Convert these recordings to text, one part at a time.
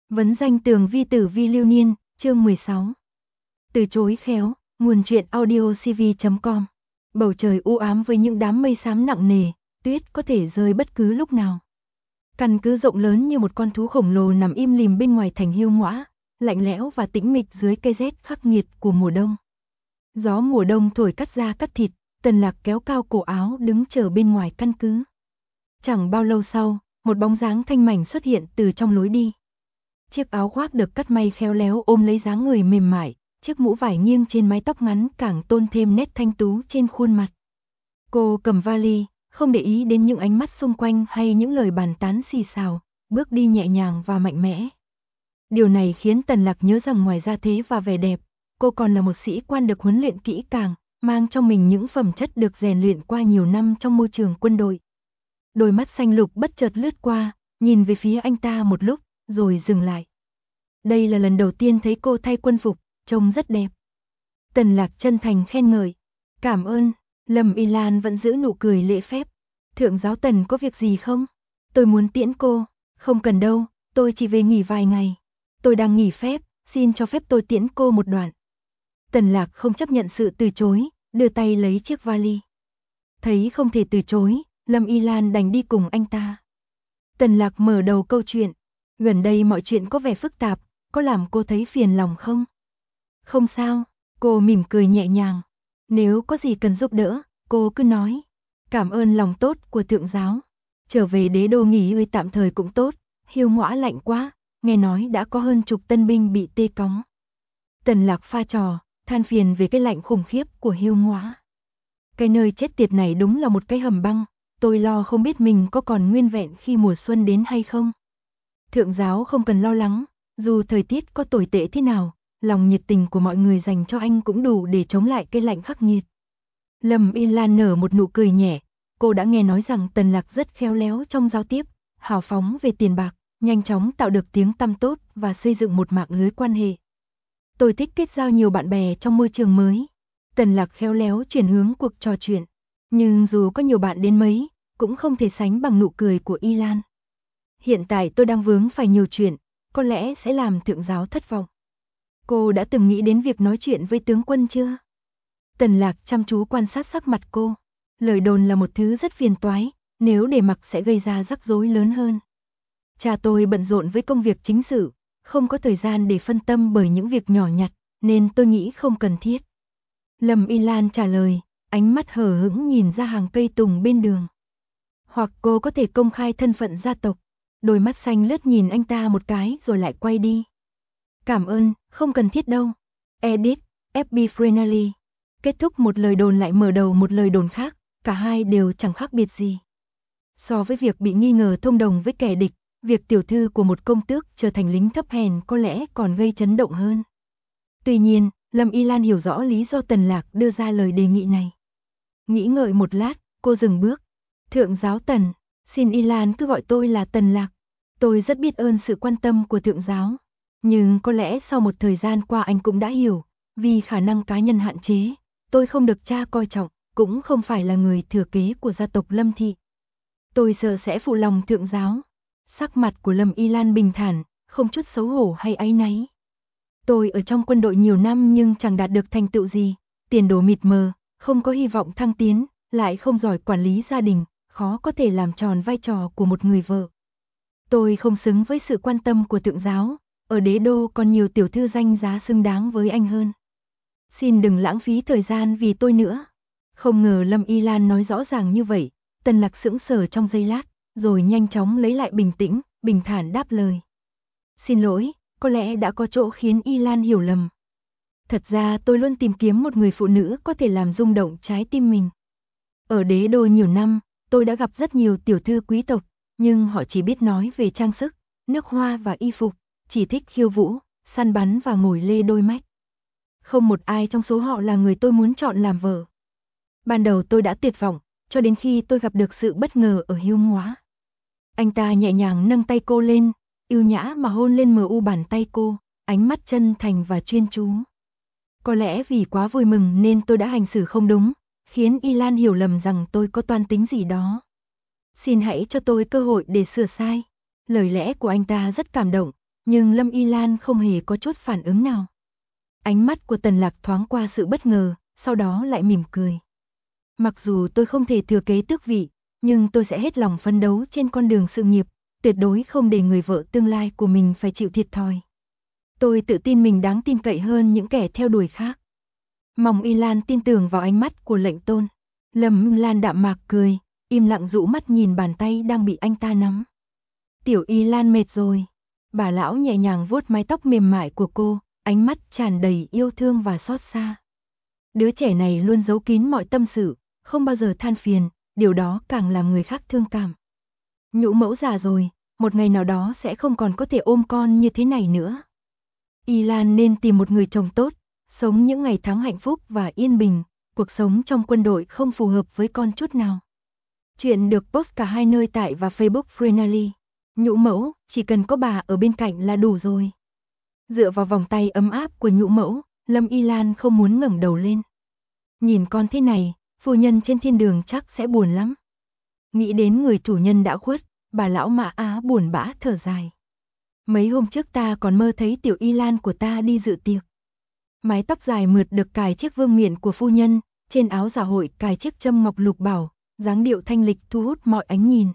Vấn danh tường vi tử vi lưu niên, chương 16. Từ chối khéo, nguồn truyện audio cv.com. Bầu trời u ám với những đám mây xám nặng nề, tuyết có thể rơi bất cứ lúc nào. Căn cứ rộng lớn như một con thú khổng lồ nằm im lìm bên ngoài thành Hiêu Ngõa, lạnh lẽo và tĩnh mịch dưới cây rét khắc nghiệt của mùa đông. Gió mùa đông thổi cắt da cắt thịt, Tần Lạc kéo cao cổ áo đứng chờ bên ngoài căn cứ. Chẳng bao lâu sau, một bóng dáng thanh mảnh xuất hiện từ trong lối đi. Chiếc áo khoác được cắt may khéo léo ôm lấy dáng người mềm mại, chiếc mũ vải nghiêng trên mái tóc ngắn càng tôn thêm nét thanh tú trên khuôn mặt. Cô cầm vali, không để ý đến những ánh mắt xung quanh hay những lời bàn tán xì xào, bước đi nhẹ nhàng và mạnh mẽ. Điều này khiến Tần Lạc nhớ rằng ngoài gia thế và vẻ đẹp, cô còn là một sĩ quan được huấn luyện kỹ càng, mang trong mình những phẩm chất được rèn luyện qua nhiều năm trong môi trường quân đội. Đôi mắt xanh lục bất chợt lướt qua, nhìn về phía anh ta một lúc, rồi dừng lại. Đây là lần đầu tiên thấy cô thay quân phục, trông rất đẹp. Tần Lạc chân thành khen ngợi. Cảm ơn. Lâm Y Lan vẫn giữ nụ cười lễ phép. Thượng giáo Tần có việc gì không? Tôi muốn tiễn cô. Không cần đâu, tôi chỉ về nghỉ vài ngày. Tôi đang nghỉ phép, xin cho phép tôi tiễn cô một đoạn. Tần Lạc không chấp nhận sự từ chối, đưa tay lấy chiếc vali. Thấy không thể từ chối, Lâm Y Lan đành đi cùng anh ta. Tần Lạc mở đầu câu chuyện. Gần đây mọi chuyện có vẻ phức tạp, có làm cô thấy phiền lòng không? Không sao, cô mỉm cười nhẹ nhàng. Nếu có gì cần giúp đỡ, cô cứ nói. Cảm ơn lòng tốt của thượng giáo. Trở về đế đô nghỉ ngơi tạm thời cũng tốt, Hiêu Ngõa lạnh quá, nghe nói đã có hơn chục tân binh bị tê cóng. Tần Lạc pha trò, than phiền về cái lạnh khủng khiếp của Hiêu Ngõa. Cái nơi chết tiệt này đúng là một cái hầm băng, tôi lo không biết mình có còn nguyên vẹn khi mùa xuân đến hay không. Thượng giáo không cần lo lắng, dù thời tiết có tồi tệ thế nào, lòng nhiệt tình của mọi người dành cho anh cũng đủ để chống lại cái lạnh khắc nghiệt. Lâm Y Lan nở một nụ cười nhẹ, cô đã nghe nói rằng Tần Lạc rất khéo léo trong giao tiếp, hào phóng về tiền bạc, nhanh chóng tạo được tiếng tăm tốt và xây dựng một mạng lưới quan hệ. Tôi thích kết giao nhiều bạn bè trong môi trường mới. Tần Lạc khéo léo chuyển hướng cuộc trò chuyện, nhưng dù có nhiều bạn đến mấy, cũng không thể sánh bằng nụ cười của Y Lan. Hiện tại tôi đang vướng phải nhiều chuyện, có lẽ sẽ làm thượng giáo thất vọng. Cô đã từng nghĩ đến việc nói chuyện với tướng quân chưa? Tần Lạc chăm chú quan sát sắc mặt cô. Lời đồn là một thứ rất phiền toái, nếu để mặc sẽ gây ra rắc rối lớn hơn. Cha tôi bận rộn với công việc chính sự, không có thời gian để phân tâm bởi những việc nhỏ nhặt, nên tôi nghĩ không cần thiết. Lâm Y Lan trả lời, ánh mắt hờ hững nhìn ra hàng cây tùng bên đường. Hoặc cô có thể công khai thân phận gia tộc. Đôi mắt xanh lướt nhìn anh ta một cái rồi lại quay đi. Cảm ơn, không cần thiết đâu. Edit, FB Friendly. Kết thúc một lời đồn lại mở đầu một lời đồn khác, cả hai đều chẳng khác biệt gì. So với việc bị nghi ngờ thông đồng với kẻ địch, việc tiểu thư của một công tước trở thành lính thấp hèn có lẽ còn gây chấn động hơn. Tuy nhiên, Lâm Y Lan hiểu rõ lý do Tần Lạc đưa ra lời đề nghị này. Nghĩ ngợi một lát, cô dừng bước. Thượng giáo Tần, xin Y Lan cứ gọi tôi là Tần Lạc. Tôi rất biết ơn sự quan tâm của thượng giáo. Nhưng có lẽ sau một thời gian qua anh cũng đã hiểu, vì khả năng cá nhân hạn chế, tôi không được cha coi trọng, cũng không phải là người thừa kế của gia tộc Lâm Thị. Tôi sợ sẽ phụ lòng thượng giáo. Sắc mặt của Lâm Y Lan bình thản, không chút xấu hổ hay áy náy. Tôi ở trong quân đội nhiều năm nhưng chẳng đạt được thành tựu gì, tiền đồ mịt mờ, không có hy vọng thăng tiến, lại không giỏi quản lý gia đình, khó có thể làm tròn vai trò của một người vợ. Tôi không xứng với sự quan tâm của thượng giáo, ở đế đô còn nhiều tiểu thư danh giá xứng đáng với anh hơn. Xin đừng lãng phí thời gian vì tôi nữa. Không ngờ Lâm Y Lan nói rõ ràng như vậy, Tần Lạc sững sờ trong giây lát, rồi nhanh chóng lấy lại bình tĩnh, bình thản đáp lời. Xin lỗi, có lẽ đã có chỗ khiến Y Lan hiểu lầm. Thật ra tôi luôn tìm kiếm một người phụ nữ có thể làm rung động trái tim mình. Ở đế đô nhiều năm, tôi đã gặp rất nhiều tiểu thư quý tộc, nhưng họ chỉ biết nói về trang sức, nước hoa và y phục, chỉ thích khiêu vũ, săn bắn và ngồi lê đôi mách. Không một ai trong số họ là người tôi muốn chọn làm vợ. Ban đầu tôi đã tuyệt vọng, cho đến khi tôi gặp được sự bất ngờ ở Hiêu Ngõa. Anh ta nhẹ nhàng nâng tay cô lên, yêu nhã mà hôn lên mờ u bàn tay cô, ánh mắt chân thành và chuyên chú. Có lẽ vì quá vui mừng nên tôi đã hành xử không đúng, khiến Y Lan hiểu lầm rằng tôi có toan tính gì đó. Xin hãy cho tôi cơ hội để sửa sai. Lời lẽ của anh ta rất cảm động, nhưng Lâm Y Lan không hề có chút phản ứng nào. Ánh mắt của Tần Lạc thoáng qua sự bất ngờ, sau đó lại mỉm cười. Mặc dù tôi không thể thừa kế tước vị, nhưng tôi sẽ hết lòng phấn đấu trên con đường sự nghiệp, tuyệt đối không để người vợ tương lai của mình phải chịu thiệt thòi. Tôi tự tin mình đáng tin cậy hơn những kẻ theo đuổi khác. Mong Y Lan tin tưởng vào ánh mắt của lệnh tôn. Lâm Lan đạm mạc cười, im lặng dụ mắt nhìn bàn tay đang bị anh ta nắm. Tiểu Y Lan mệt rồi. Bà lão nhẹ nhàng vuốt mái tóc mềm mại của cô, ánh mắt tràn đầy yêu thương và xót xa. Đứa trẻ này luôn giấu kín mọi tâm sự, không bao giờ than phiền, điều đó càng làm người khác thương cảm. Nhũ mẫu già rồi, một ngày nào đó sẽ không còn có thể ôm con như thế này nữa. Y Lan nên tìm một người chồng tốt, sống những ngày tháng hạnh phúc và yên bình, cuộc sống trong quân đội không phù hợp với con chút nào. Chuyện được post cả hai nơi tại và Facebook Freenally. Nhũ mẫu, chỉ cần có bà ở bên cạnh là đủ rồi. Dựa vào vòng tay ấm áp của nhũ mẫu, Lâm Y Lan không muốn ngẩng đầu lên. Nhìn con thế này, phu nhân trên thiên đường chắc sẽ buồn lắm. Nghĩ đến người chủ nhân đã khuất, bà lão Mã Á buồn bã thở dài. Mấy hôm trước ta còn mơ thấy tiểu Y Lan của ta đi dự tiệc. Mái tóc dài mượt được cài chiếc vương miện của phu nhân, trên áo dạ hội cài chiếc châm ngọc lục bảo, dáng điệu thanh lịch thu hút mọi ánh nhìn.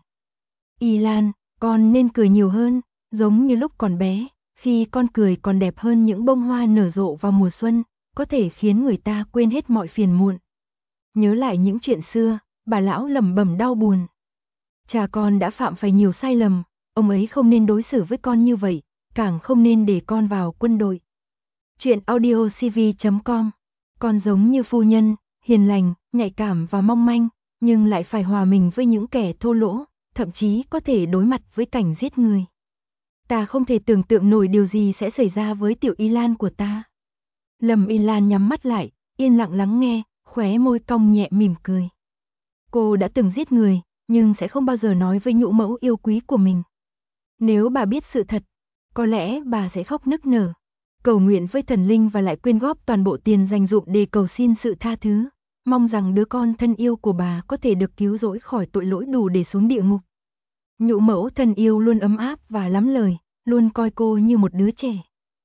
Y Lan, con nên cười nhiều hơn, giống như lúc còn bé, khi con cười còn đẹp hơn những bông hoa nở rộ vào mùa xuân, có thể khiến người ta quên hết mọi phiền muộn. Nhớ lại những chuyện xưa, bà lão lẩm bẩm đau buồn. Cha con đã phạm phải nhiều sai lầm, ông ấy không nên đối xử với con như vậy, càng không nên để con vào quân đội. Chuyện audiocv.com. Con giống như phu nhân, hiền lành, nhạy cảm và mong manh, nhưng lại phải hòa mình với những kẻ thô lỗ, thậm chí có thể đối mặt với cảnh giết người. Ta không thể tưởng tượng nổi điều gì sẽ xảy ra với tiểu Y Lan của ta. Lâm Y Lan nhắm mắt lại, yên lặng lắng nghe, khóe môi cong nhẹ mỉm cười. Cô đã từng giết người, nhưng sẽ không bao giờ nói với nhũ mẫu yêu quý của mình. Nếu bà biết sự thật, có lẽ bà sẽ khóc nức nở, cầu nguyện với thần linh và lại quyên góp toàn bộ tiền dành dụm để cầu xin sự tha thứ, mong rằng đứa con thân yêu của bà có thể được cứu rỗi khỏi tội lỗi đủ để xuống địa ngục. Nhũ mẫu thân yêu luôn ấm áp và lắm lời, luôn coi cô như một đứa trẻ.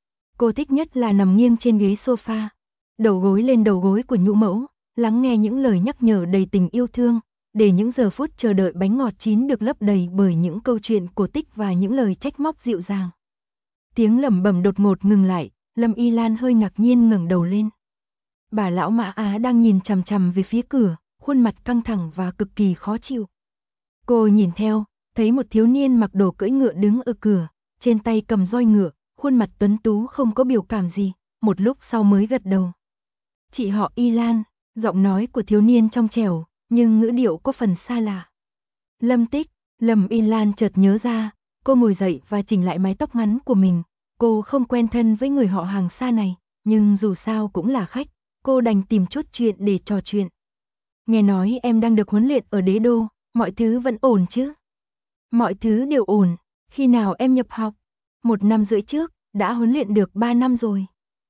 Cô thích nhất là nằm nghiêng trên ghế sofa, đầu gối lên đầu gối của nhũ mẫu, lắng nghe những lời nhắc nhở đầy tình yêu thương, để những giờ phút chờ đợi bánh ngọt chín được lấp đầy bởi những câu chuyện cổ tích và những lời trách móc dịu dàng. Tiếng lẩm bẩm đột ngột ngừng lại, Lâm Y Lan hơi ngạc nhiên ngẩng đầu lên. Bà lão Mã Á đang nhìn chằm chằm về phía cửa, khuôn mặt căng thẳng và cực kỳ khó chịu. Cô nhìn theo, thấy một thiếu niên mặc đồ cưỡi ngựa đứng ở cửa, trên tay cầm roi ngựa, khuôn mặt tuấn tú không có biểu cảm gì, một lúc sau mới gật đầu. Chị họ Y Lan, giọng nói của thiếu niên trong trẻo, nhưng ngữ điệu có phần xa lạ. Lâm Tích, Lâm Y Lan chợt nhớ ra, cô ngồi dậy và chỉnh lại mái tóc ngắn của mình. Cô không quen thân với người họ hàng xa này, nhưng dù sao cũng là khách, cô đành tìm chút chuyện để trò chuyện. Nghe nói em đang được huấn luyện ở Đế Đô, mọi thứ vẫn ổn chứ? Mọi thứ đều ổn, khi nào em nhập học? 1 năm rưỡi trước, đã huấn luyện được 3 năm rồi.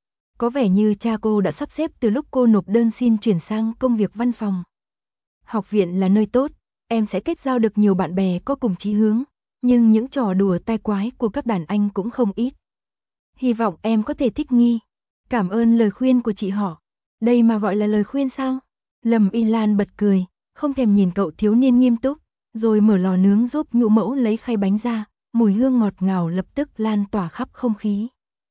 Có vẻ như cha cô đã sắp xếp từ lúc cô nộp đơn xin chuyển sang công việc văn phòng. Học viện là nơi tốt, em sẽ kết giao được nhiều bạn bè có cùng chí hướng, nhưng những trò đùa tai quái của các đàn anh cũng không ít. Hy vọng em có thể thích nghi. Cảm ơn lời khuyên của chị họ. Đây mà gọi là lời khuyên sao? Lâm Y Lan bật cười, không thèm nhìn cậu thiếu niên nghiêm túc, rồi mở lò nướng giúp nhũ mẫu lấy khay bánh ra, mùi hương ngọt ngào lập tức lan tỏa khắp không khí.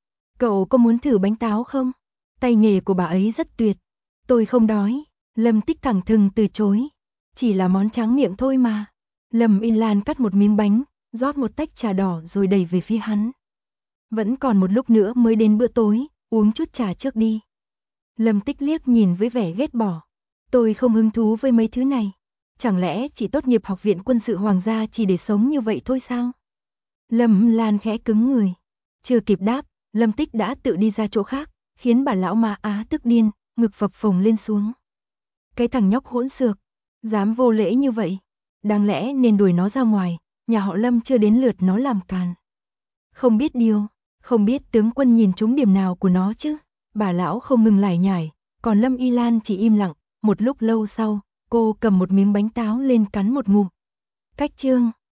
Cậu có muốn thử bánh táo không? Tay nghề của bà ấy rất tuyệt. Tôi không đói. Lâm Tích thẳng thừng từ chối. Chỉ là món tráng miệng thôi mà. Lâm Y Lan cắt một miếng bánh, rót một tách trà đỏ rồi đẩy về phía hắn. Vẫn còn một lúc nữa mới đến bữa tối, uống chút trà trước đi. Lâm Tích liếc nhìn với vẻ ghét bỏ. Tôi không hứng thú với mấy thứ này. Chẳng lẽ chỉ tốt nghiệp học viện quân sự hoàng gia chỉ để sống như vậy thôi sao? Lâm Lan khẽ cứng người. Chưa kịp đáp, Lâm Tích đã tự đi ra chỗ khác, khiến bà lão Ma Á tức điên, ngực phập phồng lên xuống. Cái thằng nhóc hỗn xược, dám vô lễ như vậy, đáng lẽ nên đuổi nó ra ngoài, nhà họ Lâm chưa đến lượt nó làm càn. Không biết điều, không biết tướng quân nhìn trúng điểm nào của nó chứ. Bà lão không ngừng lải nhải, còn Lâm Y Lan chỉ im lặng, một lúc lâu sau, cô cầm một miếng bánh táo lên cắn một ngụm. Cách chương